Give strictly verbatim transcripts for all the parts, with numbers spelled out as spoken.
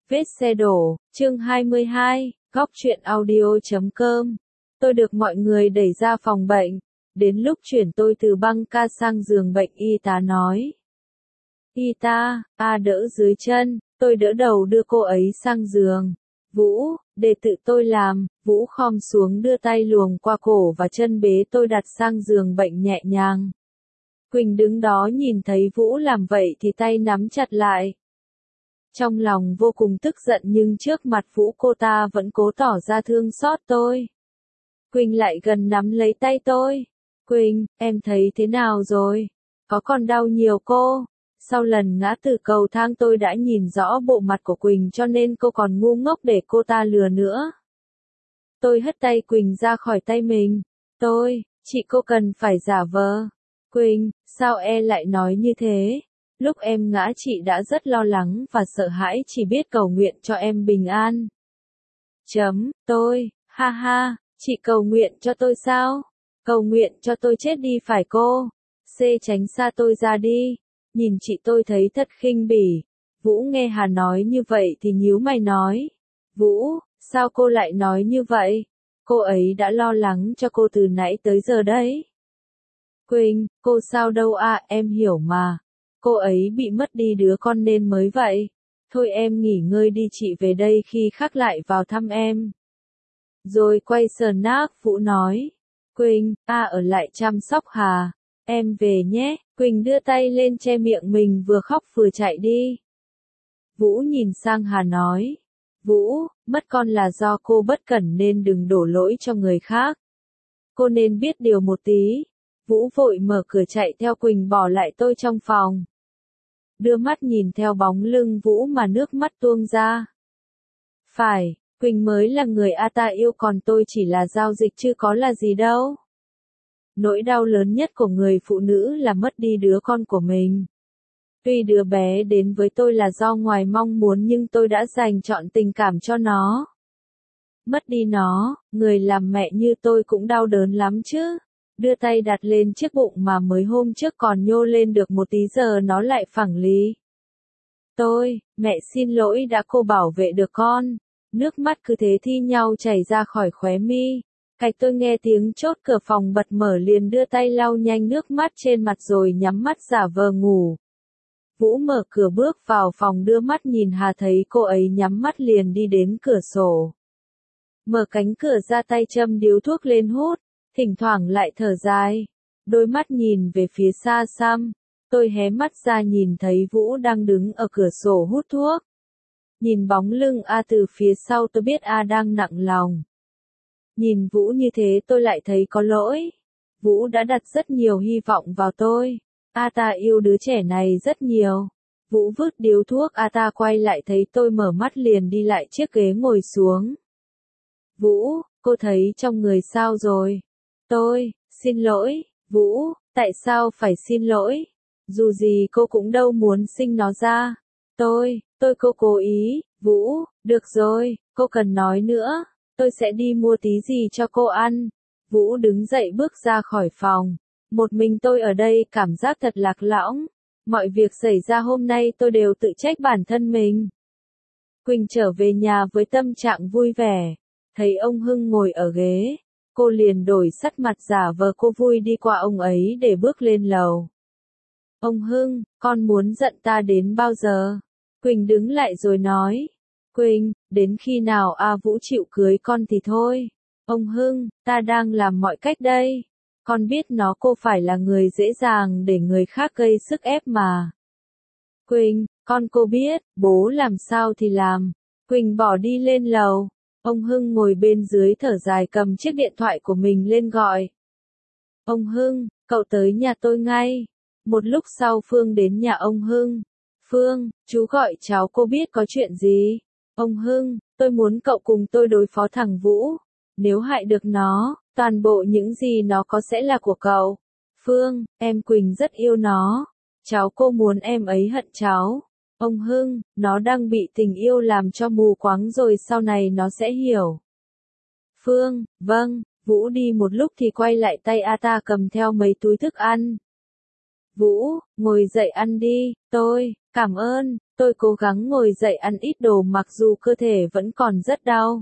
Vết xe đổ, chương hai mươi hai, góc truyện audio chấm com. Tôi được mọi người đẩy ra phòng bệnh. Đến lúc chuyển tôi từ băng ca sang giường bệnh, y tá nói. Y tá, a đỡ dưới chân, tôi đỡ đầu đưa cô ấy sang giường. Vũ, để tự tôi làm. Vũ khom xuống đưa tay luồng qua cổ và chân bế tôi đặt sang giường bệnh nhẹ nhàng. Quỳnh đứng đó nhìn thấy Vũ làm vậy thì tay nắm chặt lại. Trong lòng vô cùng tức giận nhưng trước mặt Vũ cô ta vẫn cố tỏ ra thương xót tôi. Quỳnh lại gần nắm lấy tay tôi. Quỳnh, em thấy thế nào rồi? Có còn đau nhiều cô? Sau lần ngã từ cầu thang tôi đã nhìn rõ bộ mặt của Quỳnh cho nên cô còn ngu ngốc để cô ta lừa nữa. Tôi hất tay Quỳnh ra khỏi tay mình. Tôi, chị cô cần phải giả vờ. Quỳnh, sao em lại nói như thế? Lúc em ngã chị đã rất lo lắng và sợ hãi, chỉ biết cầu nguyện cho em bình an. Chấm, tôi, ha ha, chị cầu nguyện cho tôi sao? Cầu nguyện cho tôi chết đi phải cô? C tránh xa tôi ra đi. Nhìn chị tôi thấy thật khinh bỉ. Vũ nghe Hà nói như vậy thì nhíu mày nói. Vũ, sao cô lại nói như vậy? Cô ấy đã lo lắng cho cô từ nãy tới giờ đấy. Quỳnh, cô sao đâu à, em hiểu mà. Cô ấy bị mất đi đứa con nên mới vậy. Thôi em nghỉ ngơi đi, chị về đây khi khác lại vào thăm em. Rồi quay sờ nác, Vũ nói. Quỳnh, à ở lại chăm sóc Hà. Em về nhé. Quỳnh đưa tay lên che miệng mình, vừa khóc vừa chạy đi. Vũ nhìn sang Hà nói. Vũ, mất con là do cô bất cẩn nên đừng đổ lỗi cho người khác. Cô nên biết điều một tí. Vũ vội mở cửa chạy theo Quỳnh, bỏ lại tôi trong phòng. Đưa mắt nhìn theo bóng lưng Vũ mà nước mắt tuôn ra. Phải, Quỳnh mới là người a ta yêu, còn tôi chỉ là giao dịch chứ có là gì đâu. Nỗi đau lớn nhất của người phụ nữ là mất đi đứa con của mình. Tuy đứa bé đến với tôi là do ngoài mong muốn nhưng tôi đã dành trọn tình cảm cho nó. Mất đi nó, người làm mẹ như tôi cũng đau đớn lắm chứ. Đưa tay đặt lên chiếc bụng mà mới hôm trước còn nhô lên được một tí, giờ nó lại phẳng lì. Tôi, mẹ xin lỗi đã cô bảo vệ được con. Nước mắt cứ thế thi nhau chảy ra khỏi khóe mi. Cạch tôi nghe tiếng chốt cửa phòng bật mở liền đưa tay lau nhanh nước mắt trên mặt rồi nhắm mắt giả vờ ngủ. Vũ mở cửa bước vào phòng, đưa mắt nhìn Hà thấy cô ấy nhắm mắt liền đi đến cửa sổ. Mở cánh cửa ra, tay châm điếu thuốc lên hút. Thỉnh thoảng lại thở dài, đôi mắt nhìn về phía xa xăm. Tôi hé mắt ra nhìn thấy Vũ đang đứng ở cửa sổ hút thuốc. Nhìn bóng lưng A từ phía sau tôi biết A đang nặng lòng. Nhìn Vũ như thế tôi lại thấy có lỗi. Vũ đã đặt rất nhiều hy vọng vào tôi. A ta yêu đứa trẻ này rất nhiều. Vũ vứt điếu thuốc, A ta quay lại thấy tôi mở mắt liền đi lại chiếc ghế ngồi xuống. Vũ, cô thấy trong người sao rồi? Tôi, xin lỗi, Vũ, tại sao phải xin lỗi? Dù gì cô cũng đâu muốn sinh nó ra. Tôi, tôi cô cố ý, Vũ, được rồi, cô cần nói nữa, tôi sẽ đi mua tí gì cho cô ăn. Vũ đứng dậy bước ra khỏi phòng. Một mình tôi ở đây cảm giác thật lạc lõng. Mọi việc xảy ra hôm nay tôi đều tự trách bản thân mình. Quỳnh trở về nhà với tâm trạng vui vẻ. Thấy ông Hưng ngồi ở ghế. Cô liền đổi sắc mặt giả vờ cô vui đi qua ông ấy để bước lên lầu. Ông Hưng, con muốn giận ta đến bao giờ? Quỳnh đứng lại rồi nói. Quỳnh, đến khi nào A Vũ chịu cưới con thì thôi. Ông Hưng, ta đang làm mọi cách đây. Con biết nó cô phải là người dễ dàng để người khác gây sức ép mà. Quỳnh, con cô biết, bố làm sao thì làm. Quỳnh bỏ đi lên lầu. Ông Hưng ngồi bên dưới thở dài cầm chiếc điện thoại của mình lên gọi. Ông Hưng, cậu tới nhà tôi ngay. Một lúc sau Phương đến nhà ông Hưng. Phương, chú gọi cháu, cô biết có chuyện gì? Ông Hưng, tôi muốn cậu cùng tôi đối phó thằng Vũ. Nếu hại được nó, toàn bộ những gì nó có sẽ là của cậu. Phương, em Quỳnh rất yêu nó. Cháu cô muốn em ấy hận cháu. Ông Hưng, nó đang bị tình yêu làm cho mù quáng rồi, sau này nó sẽ hiểu. Phương, vâng. Vũ đi một lúc thì quay lại, tay A ta cầm theo mấy túi thức ăn. Vũ, ngồi dậy ăn đi, tôi, Cảm ơn, tôi cố gắng ngồi dậy ăn ít đồ mặc dù cơ thể vẫn còn rất đau.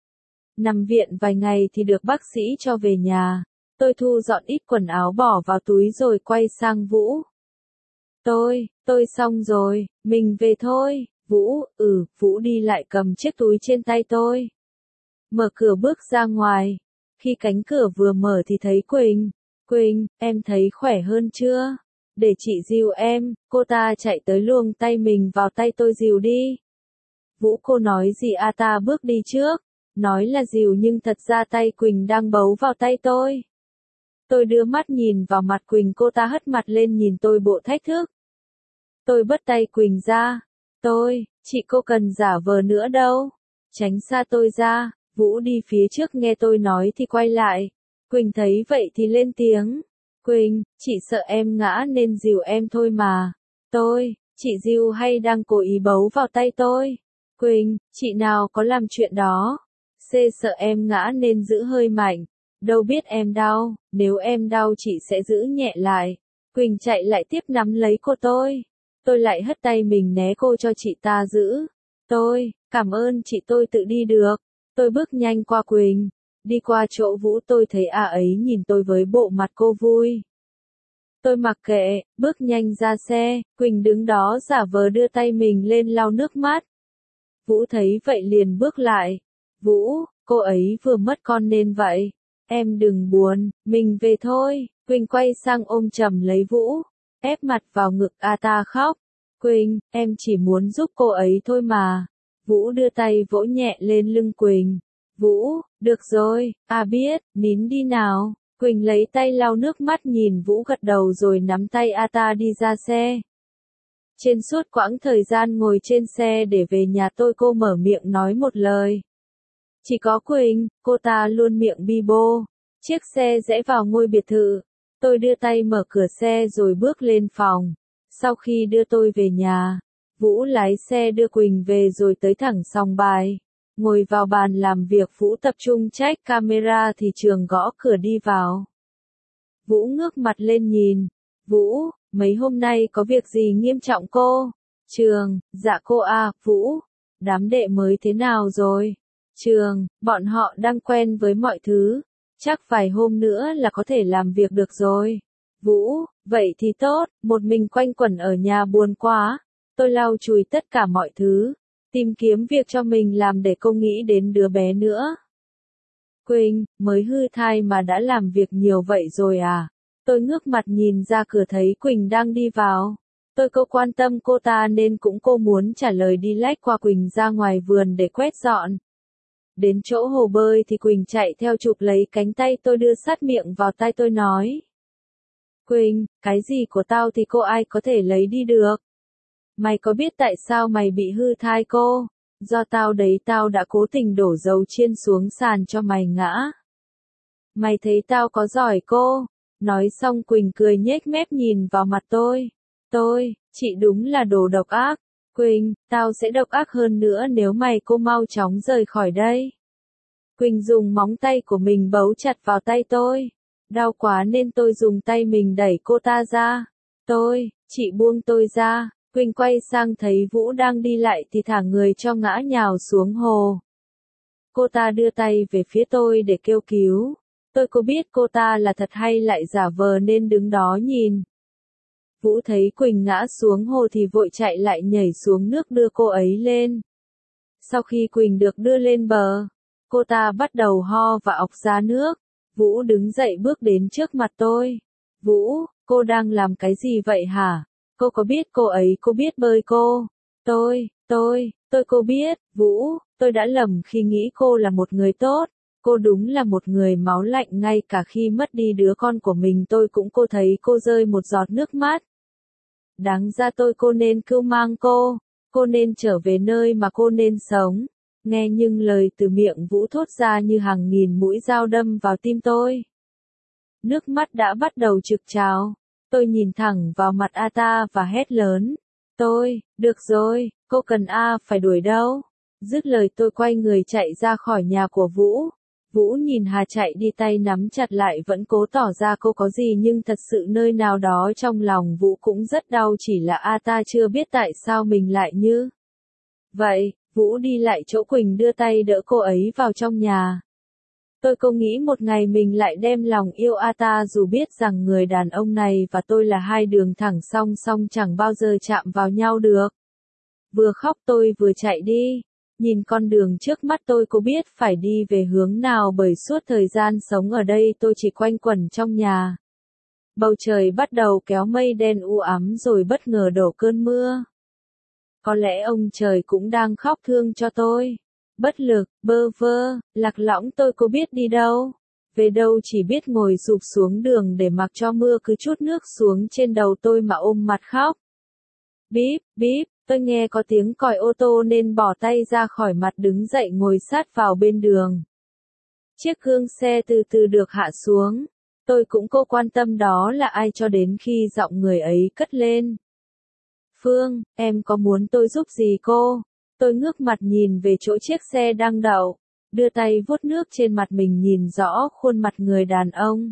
Nằm viện vài ngày thì được bác sĩ cho về nhà. Tôi thu dọn ít quần áo bỏ vào túi rồi quay sang Vũ. Tôi, tôi xong rồi, mình về thôi. Vũ, ừ, Vũ đi lại cầm chiếc túi trên tay tôi. Mở cửa bước ra ngoài. Khi cánh cửa vừa mở thì thấy Quỳnh. Quỳnh, em thấy khỏe hơn chưa? Để chị dìu em, cô ta chạy tới luông tay mình vào tay tôi dìu đi. Vũ cô nói gì à, ta bước đi trước. Nói là dìu nhưng thật ra tay Quỳnh đang bấu vào tay tôi. Tôi đưa mắt nhìn vào mặt Quỳnh, cô ta hất mặt lên nhìn tôi bộ thách thức. Tôi bứt tay Quỳnh ra. Tôi, chị cô cần giả vờ nữa đâu. Tránh xa tôi ra. Vũ đi phía trước nghe tôi nói thì quay lại. Quỳnh thấy vậy thì lên tiếng. Quỳnh, chị sợ em ngã nên dìu em thôi mà. Tôi, chị dìu hay đang cố ý bấu vào tay tôi? Quỳnh, chị nào có làm chuyện đó. C sợ em ngã nên giữ hơi mạnh. Đâu biết em đau, nếu em đau chị sẽ giữ nhẹ lại. Quỳnh chạy lại tiếp nắm lấy cô tôi. Tôi lại hất tay mình né cô cho chị ta giữ. Tôi, cảm ơn chị, tôi tự đi được. Tôi bước nhanh qua Quỳnh. Đi qua chỗ Vũ tôi thấy à ấy nhìn tôi với bộ mặt cô vui. Tôi mặc kệ, bước nhanh ra xe, Quỳnh đứng đó giả vờ đưa tay mình lên lau nước mắt. Vũ thấy vậy liền bước lại. Vũ, cô ấy vừa mất con nên vậy. Em đừng buồn, mình về thôi. Quỳnh quay sang ôm chầm lấy Vũ, ép mặt vào ngực a ta khóc. Quỳnh, em chỉ muốn giúp cô ấy thôi mà. Vũ đưa tay vỗ nhẹ lên lưng Quỳnh. Vũ, được rồi, à biết, nín đi nào. Quỳnh lấy tay lau nước mắt nhìn Vũ gật đầu rồi nắm tay a ta đi ra xe. Trên suốt quãng thời gian ngồi trên xe để về nhà tôi cô mở miệng nói một lời. Chỉ có Quỳnh, cô ta luôn miệng bi bô. Chiếc xe rẽ vào ngôi biệt thự. Tôi đưa tay mở cửa xe rồi bước lên phòng. Sau khi đưa tôi về nhà, Vũ lái xe đưa Quỳnh về rồi tới thẳng sòng bài. Ngồi vào bàn làm việc, Vũ tập trung check camera thì Trường gõ cửa đi vào. Vũ ngước mặt lên nhìn. Vũ, mấy hôm nay có việc gì nghiêm trọng cô? Trường, dạ cô à, Vũ. Đám đệ mới thế nào rồi? Trường, bọn họ đang quen với mọi thứ. Chắc vài hôm nữa là có thể làm việc được rồi. Vũ, vậy thì tốt, một mình quanh quẩn ở nhà buồn quá. Tôi lau chùi tất cả mọi thứ. Tìm kiếm việc cho mình làm để cô nghĩ đến đứa bé nữa. Quỳnh, mới hư thai mà đã làm việc nhiều vậy rồi à? Tôi ngước mặt nhìn ra cửa thấy Quỳnh đang đi vào. Tôi có quan tâm cô ta nên cũng cô muốn trả lời đi lách qua Quỳnh ra ngoài vườn để quét dọn. Đến chỗ hồ bơi thì Quỳnh chạy theo chụp lấy cánh tay tôi đưa sát miệng vào tai tôi nói. Quỳnh, cái gì của tao thì cô ai có thể lấy đi được. Mày có biết tại sao mày bị hư thai cô? Do tao đấy, tao đã cố tình đổ dầu chiên xuống sàn cho mày ngã. Mày thấy tao có giỏi cô? Nói xong Quỳnh cười nhếch mép nhìn vào mặt tôi. Tôi, chị đúng là đồ độc ác. Quỳnh, tao sẽ độc ác hơn nữa nếu mày cô mau chóng rời khỏi đây. Quỳnh dùng móng tay của mình bấu chặt vào tay tôi. Đau quá nên tôi dùng tay mình đẩy cô ta ra. Tôi, chị buông tôi ra. Quỳnh quay sang thấy Vũ đang đi lại thì thả người cho ngã nhào xuống hồ. Cô ta đưa tay về phía tôi để kêu cứu. Tôi có biết cô ta là thật hay lại giả vờ nên đứng đó nhìn. Vũ thấy Quỳnh ngã xuống hồ thì vội chạy lại nhảy xuống nước đưa cô ấy lên. Sau khi Quỳnh được đưa lên bờ, cô ta bắt đầu ho và ọc ra nước. Vũ đứng dậy bước đến trước mặt tôi. Vũ, cô đang làm cái gì vậy hả? Cô có biết cô ấy cô biết bơi cô? Tôi, tôi, tôi cô biết, Vũ, tôi đã lầm khi nghĩ cô là một người tốt. Cô đúng là một người máu lạnh, ngay cả khi mất đi đứa con của mình tôi cũng cô thấy cô rơi một giọt nước mắt. Đáng ra tôi cô nên cưu mang cô, cô nên trở về nơi mà cô nên sống. Nghe nhưng lời từ miệng Vũ thốt ra như hàng nghìn mũi dao đâm vào tim tôi. Nước mắt đã bắt đầu trực trào. Tôi nhìn thẳng vào mặt A ta và hét lớn. Tôi, được rồi, cô cần A phải đuổi đâu. Dứt lời tôi quay người chạy ra khỏi nhà của Vũ. Vũ nhìn Hà chạy đi tay nắm chặt lại vẫn cố tỏ ra cô có gì nhưng thật sự nơi nào đó trong lòng Vũ cũng rất đau chỉ là A ta chưa biết tại sao mình lại như vậy. Vũ đi lại chỗ Quỳnh đưa tay đỡ cô ấy vào trong nhà. Tôi cô nghĩ một ngày mình lại đem lòng yêu A ta dù biết rằng người đàn ông này và tôi là hai đường thẳng song song chẳng bao giờ chạm vào nhau được. Vừa khóc tôi vừa chạy đi. Nhìn con đường trước mắt tôi cô biết phải đi về hướng nào bởi suốt thời gian sống ở đây tôi chỉ quanh quẩn trong nhà. Bầu trời bắt đầu kéo mây đen u ám rồi bất ngờ đổ cơn mưa. Có lẽ ông trời cũng đang khóc thương cho tôi. Bất lực, bơ vơ, lạc lõng tôi có biết đi đâu. Về đâu chỉ biết ngồi sụp xuống đường để mặc cho mưa cứ trút nước xuống trên đầu tôi mà ôm mặt khóc. Bíp, bíp, tôi nghe có tiếng còi ô tô nên bỏ tay ra khỏi mặt đứng dậy ngồi sát vào bên đường. Chiếc gương xe từ từ được hạ xuống. Tôi cũng cô quan tâm đó là ai cho đến khi giọng người ấy cất lên. Phương, em có muốn tôi giúp gì cô? Tôi ngước mặt nhìn về chỗ chiếc xe đang đậu, đưa tay vuốt nước trên mặt mình nhìn rõ khuôn mặt người đàn ông.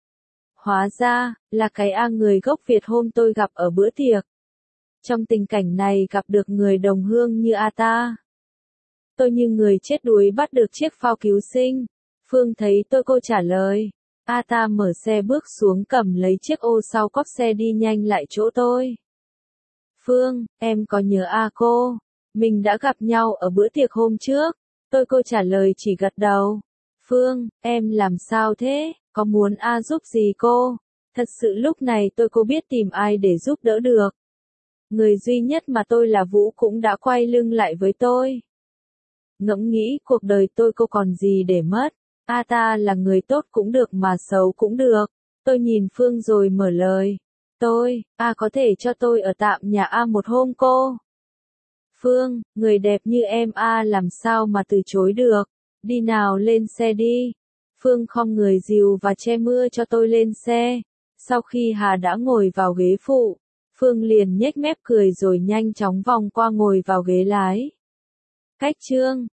Hóa ra, là cái A người gốc Việt hôm tôi gặp ở bữa tiệc. Trong tình cảnh này gặp được người đồng hương như A ta. Tôi như người chết đuối bắt được chiếc phao cứu sinh. Phương thấy tôi cô trả lời. A ta mở xe bước xuống cầm lấy chiếc ô sau cốp xe đi nhanh lại chỗ tôi. Phương, em có nhớ A cô? Mình đã gặp nhau ở bữa tiệc hôm trước. Tôi cô trả lời chỉ gật đầu. Phương, em làm sao thế? Có muốn A giúp gì cô? Thật sự lúc này tôi cô biết tìm ai để giúp đỡ được. Người duy nhất mà tôi là Vũ cũng đã quay lưng lại với tôi. Ngẫm nghĩ cuộc đời tôi cô còn gì để mất. A ta là người tốt cũng được mà xấu cũng được. Tôi nhìn Phương rồi mở lời. Tôi, A có thể cho tôi ở tạm nhà A một hôm cô? Phương, người đẹp như em A làm sao mà từ chối được. Đi nào lên xe đi. Phương khom người dìu và che mưa cho tôi lên xe. Sau khi Hà đã ngồi vào ghế phụ, Phương liền nhếch mép cười rồi nhanh chóng vòng qua ngồi vào ghế lái. Cách chương